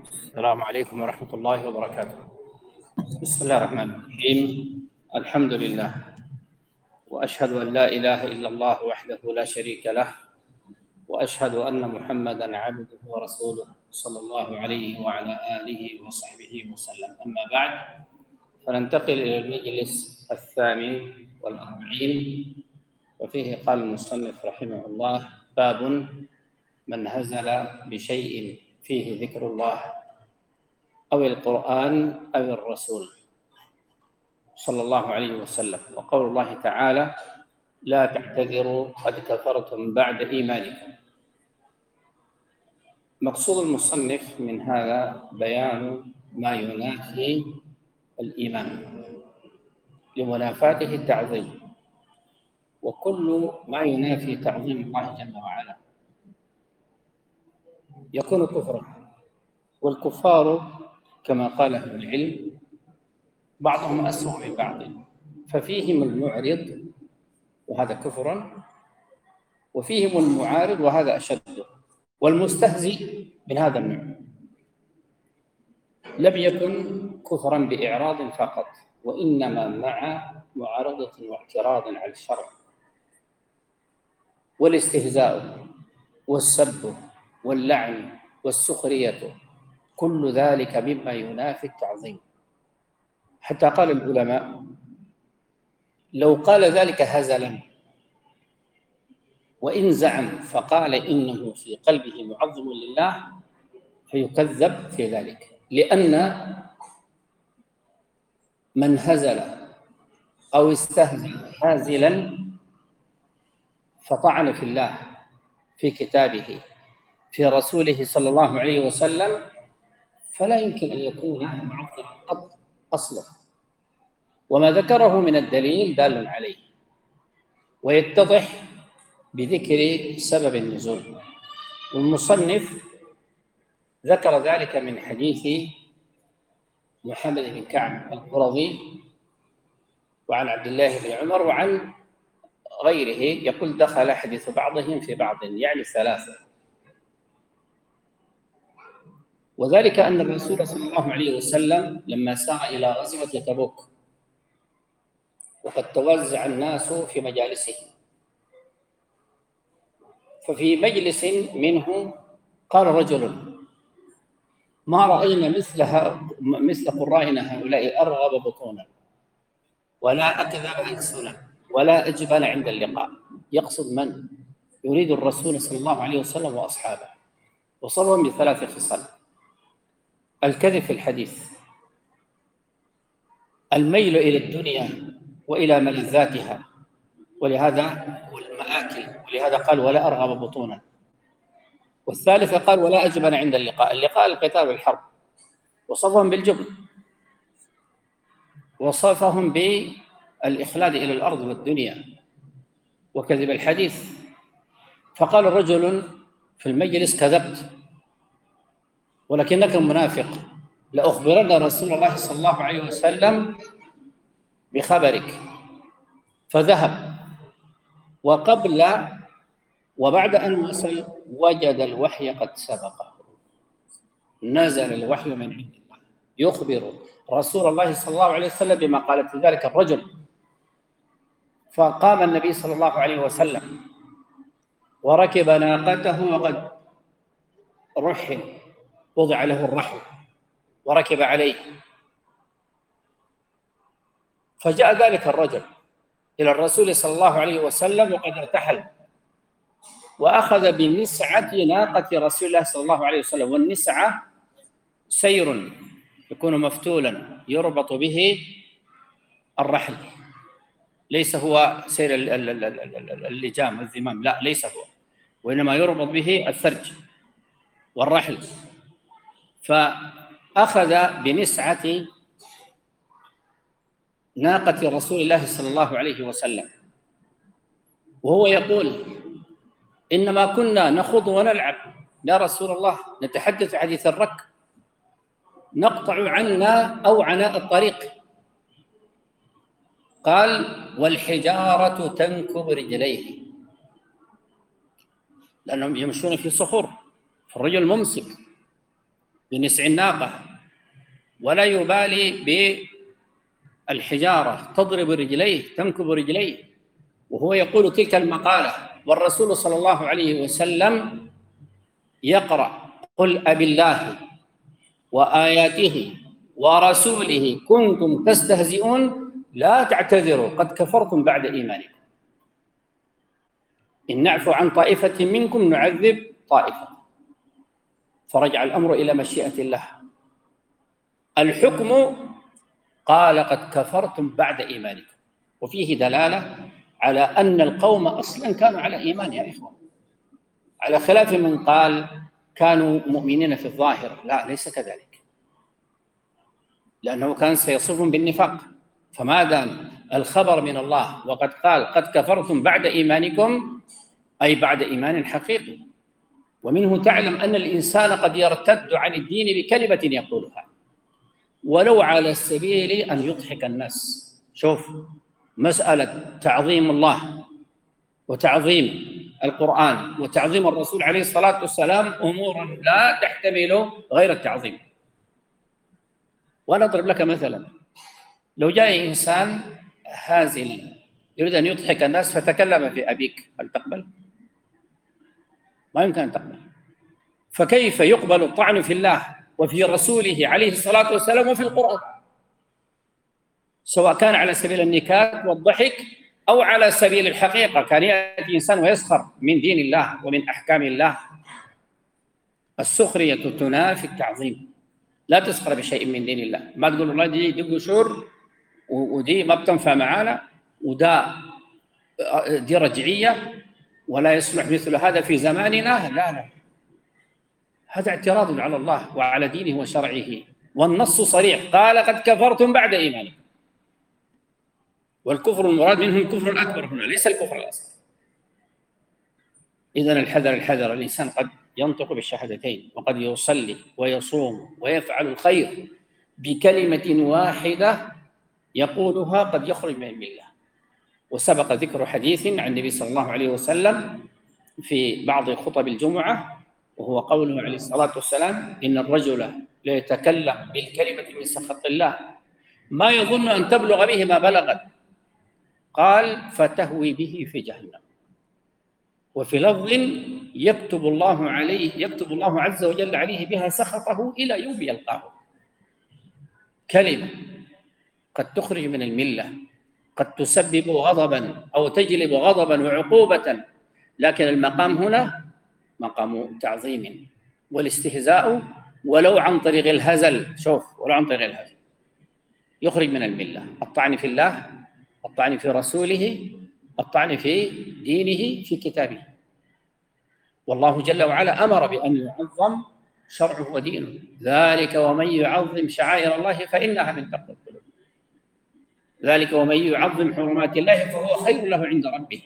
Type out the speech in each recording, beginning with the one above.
السلام عليكم ورحمة الله وبركاته. بسم الله الرحمن الرحيم. الحمد لله، وأشهد أن لا إله إلا الله وحده لا شريك له، وأشهد أن محمدًا عبده ورسوله صلى الله عليه وعلى آله وصحبه وسلم. أما بعد، فننتقل إلى المجلس الثامن والأربعين، وفيه قال المصنف رحمه الله: باب من هزل بشيء فيه ذكر الله أو القرآن أو الرسول صلى الله عليه وسلم، وقول الله تعالى: لا تعتذروا قد كفرتم بعد إيمانكم. مقصود المصنف من هذا بيان ما ينافي الإيمان لمنافاته التعظيم، وكل ما ينافي تعظيم الله جل وعلا يكون كفرا. والكفار كما قال أهل العلم بعضهم أسوأ من بعض، ففيهم المعرض وهذا كفر، وفيهم المعارض وهذا أشد، والمستهزئ من هذا النوع لم يكن كفرا بإعراض فقط، وإنما مع معارضة واعتراض على الشرع، والاستهزاء والسب واللعن والسخرية، كل ذلك مما ينافي التعظيم. حتى قال العلماء: لو قال ذلك هزلا وإن زعم فقال إنه في قلبه معظم لله فيكذب في ذلك، لأن من هزل أو استهزأ هازلا فطعن في الله، في كتابه، في رسوله صلى الله عليه وسلم، فلا يمكن أن يكون معظما قط أصلا، وما ذكره من الدليل دال عليه، ويتضح بذكر سبب النزول. والمصنف ذكر ذلك من حديث محمد بن كعب القرظي وعن عبد الله بن عمر وعن غيره، يقول: دخل حديث بعضهم في بعض، يعني ثلاثة. وذلك أن الرسول صلى الله عليه وسلم لما سار إلى غزوة تبوك وقد توزع الناس في مجالسه، ففي مجلس منه قال رجل: ما رأينا مثل قرائنا هؤلاء أرغب بطونا ولا أكذب ألسنا ولا أجبن عند اللقاء. يقصد من؟ يريد الرسول صلى الله عليه وسلم وأصحابه، وصفهم بثلاث خصال: الكذب في الحديث، الميل إلى الدنيا وإلى ملذاتها ولهذا والمآكل، ولهذا قال: ولا أرغب بطونا. والثالثة قال: ولا أجبن عند اللقاء. اللقاء القتال والحرب. وصفهم بالجبن، وصفهم بالإخلاد إلى الأرض والدنيا وكذب الحديث. فقال رجل في المجلس: كذبت ولكنك منافق، لأخبرن رسول الله صلى الله عليه وسلم بخبرك. فذهب، وبعد أن وصل وجد الوحي قد سبقه، نزل الوحي من عند الله يخبر رسول الله صلى الله عليه وسلم بما قالت ذلك الرجل. فقام النبي صلى الله عليه وسلم وركب ناقته، وقد رحل، وضع له الرحل وركب عليه. فجاء ذلك الرجل إلى الرسول صلى الله عليه وسلم وقد ارتحل، وأخذ بنسعة ناقة رسول الله صلى الله عليه وسلم. والنسعة سير يكون مفتولا يربط به الرحل، ليس هو سير اللجام والذمام، لا، ليس هو، وإنما يربط به الثرج والرحل. فأخذ بنسعة ناقة رسول الله صلى الله عليه وسلم وهو يقول: إنما كنا نخوض ونلعب يا رسول الله، نتحدث حديث الرك، نقطع عنا أو عناء الطريق. قال: والحجارة تنكب رجليه، لأنهم يمشون في صخور، فالرجل ممسك. بنسع الناقة، ولا يبالي بالحجارة تضرب رجليه تنكب رجليه وهو يقول تلك المقالة، والرسول صلى الله عليه وسلم يقرأ: قل أبالله وآياته ورسوله كنتم تستهزئون لا تعتذروا قد كفرتم بعد إيمانكم، إن نعفو عن طائفة منكم نعذب طائفة. فرجع الأمر إلى مشيئة الله. الحكم قال قد كفرتم بعد إيمانكم، وفيه دلالة على أن القوم أصلا كانوا على إيمان يا إخوان، على خلاف من قال كانوا مؤمنين في الظاهر. لا، ليس كذلك، لأنه كان سيصفهم بالنفاق. فما دام الخبر من الله وقد قال قد كفرتم بعد إيمانكم، أي بعد إيمان حقيقي. ومنه تعلم أن الإنسان قد يرتد عن الدين بكلمة يقولها، ولو على سبيل أن يضحك الناس. شوف، مسألة تعظيم الله وتعظيم القرآن وتعظيم الرسول عليه الصلاة والسلام أمور لا تحتمل غير التعظيم. وأنا أضرب لك مثلا: لو جاء إنسان هازل يريد أن يضحك الناس فتكلم في أبيك، هل تقبل؟ ما يمكن أن تقبل. فكيف يقبل الطعن في الله وفي رسوله عليه الصلاة والسلام وفي القرآن، سواء كان على سبيل النكات والضحك أو على سبيل الحقيقة؟ كان يأتي إنسان ويسخر من دين الله ومن أحكام الله. السخرية تنافي التعظيم. لا تسخر بشيء من دين الله، ما تقول والله دي قشور ودي ما بتنفع معانا دي رجعية ولا يصلح مثل هذا في زماننا. لا لا، هذا اعتراض على الله وعلى دينه وشرعه، والنص صريح: قال قد كفرتم بعد إيمانكم. والكفر المراد منه الكفر الأكبر هنا، ليس الكفر الأصغر. إذن الحذر الحذر، الإنسان قد ينطق بالشهادتين وقد يصلي ويصوم ويفعل الخير بكلمة واحدة يقولها قد يخرج من الملة. وسبق ذكر حديث عن النبي صلى الله عليه وسلم في بعض خطب الجمعة، وهو قوله عليه الصلاة والسلام: إن الرجل ليتكلم بالكلمة من سخط الله ما يظن أن تبلغ به ما بلغت، قال فتهوي به في جهنم. وفي لفظ: يكتب الله عز وجل عليه بها سخطه إلى يوم يلقاه. كلمة قد تخرج من الملة، قد تسبب غضبا أو تجلب غضبا وعقوبة، لكن المقام هنا مقام تعظيم والاستهزاء ولو عن طريق الهزل. شوف، ولو عن طريق الهزل يخرج من الملة. الطعن في الله، الطعن في رسوله، الطعن في دينه، في كتابه. والله جل وعلا أمر بأن يعظم شرعه ودينه: ذلك ومن يعظم شعائر الله فإنها من تقوى القلوب. ذلك ومن يعظم حرمات الله فهو خير له عند ربه.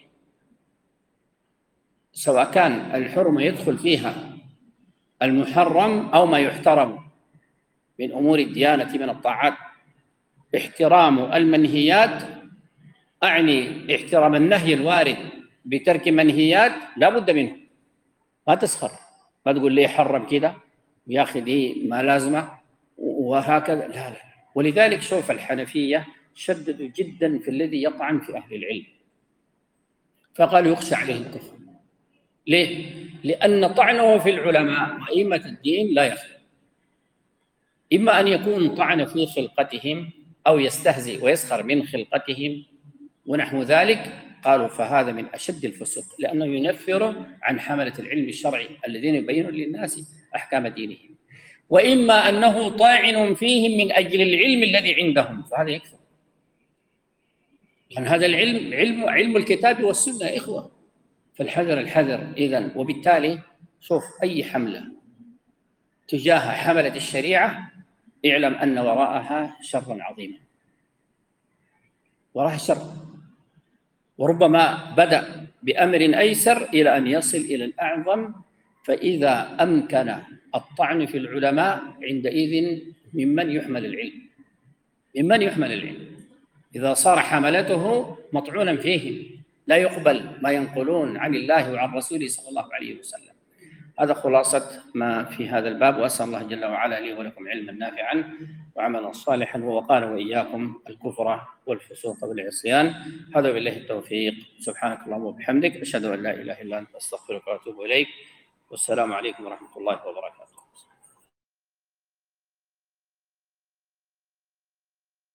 سواء كان الحرمة يدخل فيها المحرم أو ما يحترم من أمور الديانة من الطاعات. احترام المنهيات، أعني احترام النهي الوارد بترك منهيات لا بد منه. ما تسخر، ما تقول لي حرم كده يا أخي دي ما لازمة وهكذا، لا لا. ولذلك شوف الحنفية شددوا جدا في الذي يطعن في أهل العلم، فقالوا يخشى عليه الكفر. ليه؟ لأن طعنه في العلماء وأئمة الدين لا يخفى. إما أن يكون طعن في خلقتهم أو يستهزئ ويسخر من خلقتهم ونحو ذلك، قالوا فهذا من أشد الفسوق، لأنه ينفر عن حملة العلم الشرعي الذين يبينون للناس أحكام دينهم. وإما أنه طاعن فيهم من أجل العلم الذي عندهم، فهذا يكفر. لأن هذا العلم علم الكتاب والسنة يا إخوة. فالحذر الحذر إذن. وبالتالي شوف، أي حملة تجاه حملة الشريعة اعلم أن وراءها شرا عظيما، وراءها شر، وربما بدأ بأمر أيسر إلى أن يصل إلى الأعظم. فإذا أمكن الطعن في العلماء عندئذ ممن يحمل العلم، إذا صار حملته مطعونا فيهم لا يقبل ما ينقلون عن الله وعن رسوله صلى الله عليه وسلم. هذا خلاصة ما في هذا الباب، وأسأل الله جل وعلا لي ولكم علما نافعا وعملا صالحا، ووقانا وإياكم الكفر والفسوق والعصيان. هذا بالله التوفيق. سبحانك اللهم وبحمدك، أشهد أن لا إله إلا أنت، أستغفرك وأتوب إليك. والسلام عليكم ورحمة الله وبركاته.